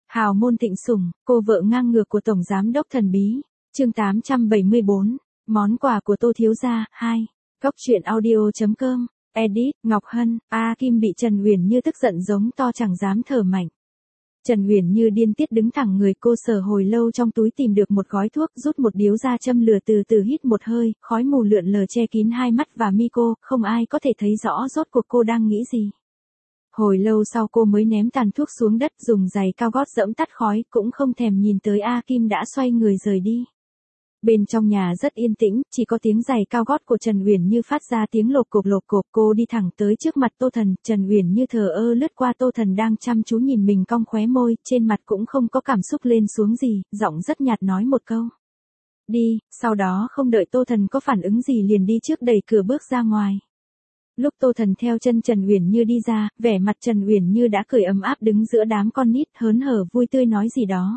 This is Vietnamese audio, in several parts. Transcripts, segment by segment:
Hào môn thịnh sủng, cô vợ ngang ngược của Tổng Giám đốc thần bí. Chương 874, món quà của Tô Thiếu Gia, 2. Góc truyện audio.com, edit, Ngọc Hân, A Kim bị Trần Uyển Như tức giận giống to chẳng dám thở mạnh. Trần Uyển Như điên tiết đứng thẳng người, cô sờ hồi lâu trong túi tìm được một gói thuốc, rút một điếu ra châm lửa, từ từ hít một hơi, khói mù lượn lờ che kín hai mắt và mi cô, không ai có thể thấy rõ rốt cuộc cô đang nghĩ gì. Hồi lâu sau cô mới ném tàn thuốc xuống đất, dùng giày cao gót dẫm tắt khói, cũng không thèm nhìn tới A Kim đã xoay người rời đi. Bên trong nhà rất yên tĩnh, chỉ có tiếng giày cao gót của Trần Uyển Như phát ra tiếng lộp cộp, cô đi thẳng tới trước mặt Tô Thần, Trần Uyển Như thờ ơ lướt qua Tô Thần đang chăm chú nhìn mình, cong khóe môi, trên mặt cũng không có cảm xúc lên xuống gì, giọng rất nhạt nói một câu. Đi, sau đó không đợi Tô Thần có phản ứng gì liền đi trước đẩy cửa bước ra ngoài. Lúc Tô Thần theo chân Trần Uyển Như đi ra, vẻ mặt Trần Uyển Như đã cười ấm áp đứng giữa đám con nít, hớn hở vui tươi nói gì đó.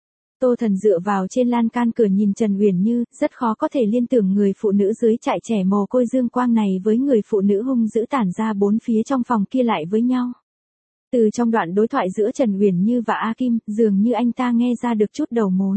Tô Thần dựa vào trên lan can cửa nhìn Trần Uyển Như, rất khó có thể liên tưởng người phụ nữ dưới trại trẻ mồ côi dương quang này với người phụ nữ hung dữ tản ra bốn phía trong phòng kia lại với nhau. Từ trong đoạn đối thoại giữa Trần Uyển Như và A Kim, dường như anh ta nghe ra được chút đầu mối.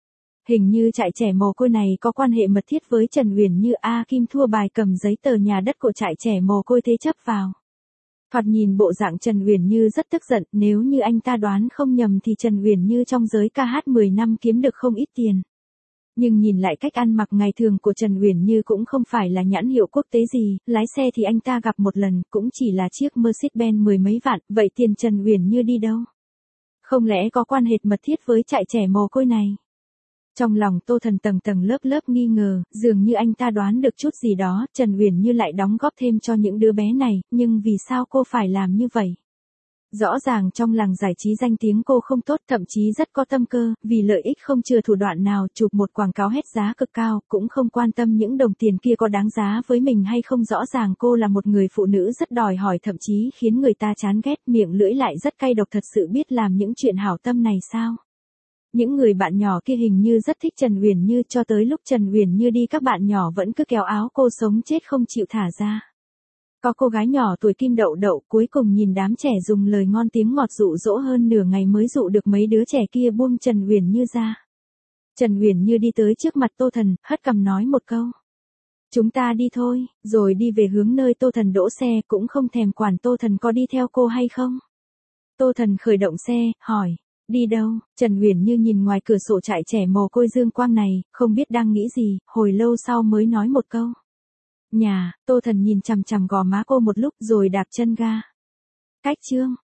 Hình như trại trẻ mồ côi này có quan hệ mật thiết với Trần Uyển Như. A Kim thua bài cầm giấy tờ nhà đất của trại trẻ mồ côi thế chấp vào. Thoạt nhìn bộ dạng Trần Uyển Như rất tức giận, nếu như anh ta đoán không nhầm thì Trần Uyển Như trong giới ca hát 10 năm kiếm được không ít tiền. Nhưng nhìn lại cách ăn mặc ngày thường của Trần Uyển Như cũng không phải là nhãn hiệu quốc tế gì, lái xe thì anh ta gặp một lần, cũng chỉ là chiếc Mercedes-Benz 10 mấy vạn, vậy tiền Trần Uyển Như đi đâu? Không lẽ có quan hệ mật thiết với trại trẻ mồ côi này? Trong lòng Tô Thần tầng tầng lớp lớp nghi ngờ, dường như anh ta đoán được chút gì đó, Trần Uyển Như lại đóng góp thêm cho những đứa bé này, nhưng vì sao cô phải làm như vậy? Rõ ràng trong làng giải trí danh tiếng cô không tốt, thậm chí rất có tâm cơ, vì lợi ích không chừa thủ đoạn nào, chụp một quảng cáo hết giá cực cao, cũng không quan tâm những đồng tiền kia có đáng giá với mình hay không. Rõ ràng cô là một người phụ nữ rất đòi hỏi, thậm chí khiến người ta chán ghét, miệng lưỡi lại rất cay độc, thật sự biết làm những chuyện hảo tâm này sao? Những người bạn nhỏ kia hình như rất thích Trần Uyển Như, cho tới lúc Trần Uyển Như đi các bạn nhỏ vẫn cứ kéo áo cô sống chết không chịu thả ra. Có cô gái nhỏ tuổi Kim Đậu Đậu cuối cùng nhìn đám trẻ dùng lời ngon tiếng ngọt dụ dỗ hơn nửa ngày mới dụ được mấy đứa trẻ kia buông Trần Uyển Như ra. Trần Uyển Như đi tới trước mặt Tô Thần, hất cằm nói một câu. Chúng ta đi thôi, rồi đi về hướng nơi Tô Thần đỗ xe, cũng không thèm quản Tô Thần có đi theo cô hay không. Tô Thần khởi động xe, hỏi. Đi đâu? Trần Uyển Như nhìn ngoài cửa sổ trại trẻ mồ côi dương quang này, không biết đang nghĩ gì, hồi lâu sau mới nói một câu. Nhà. Tô Thần nhìn chằm chằm gò má cô một lúc rồi đạp chân ga. Cách chương.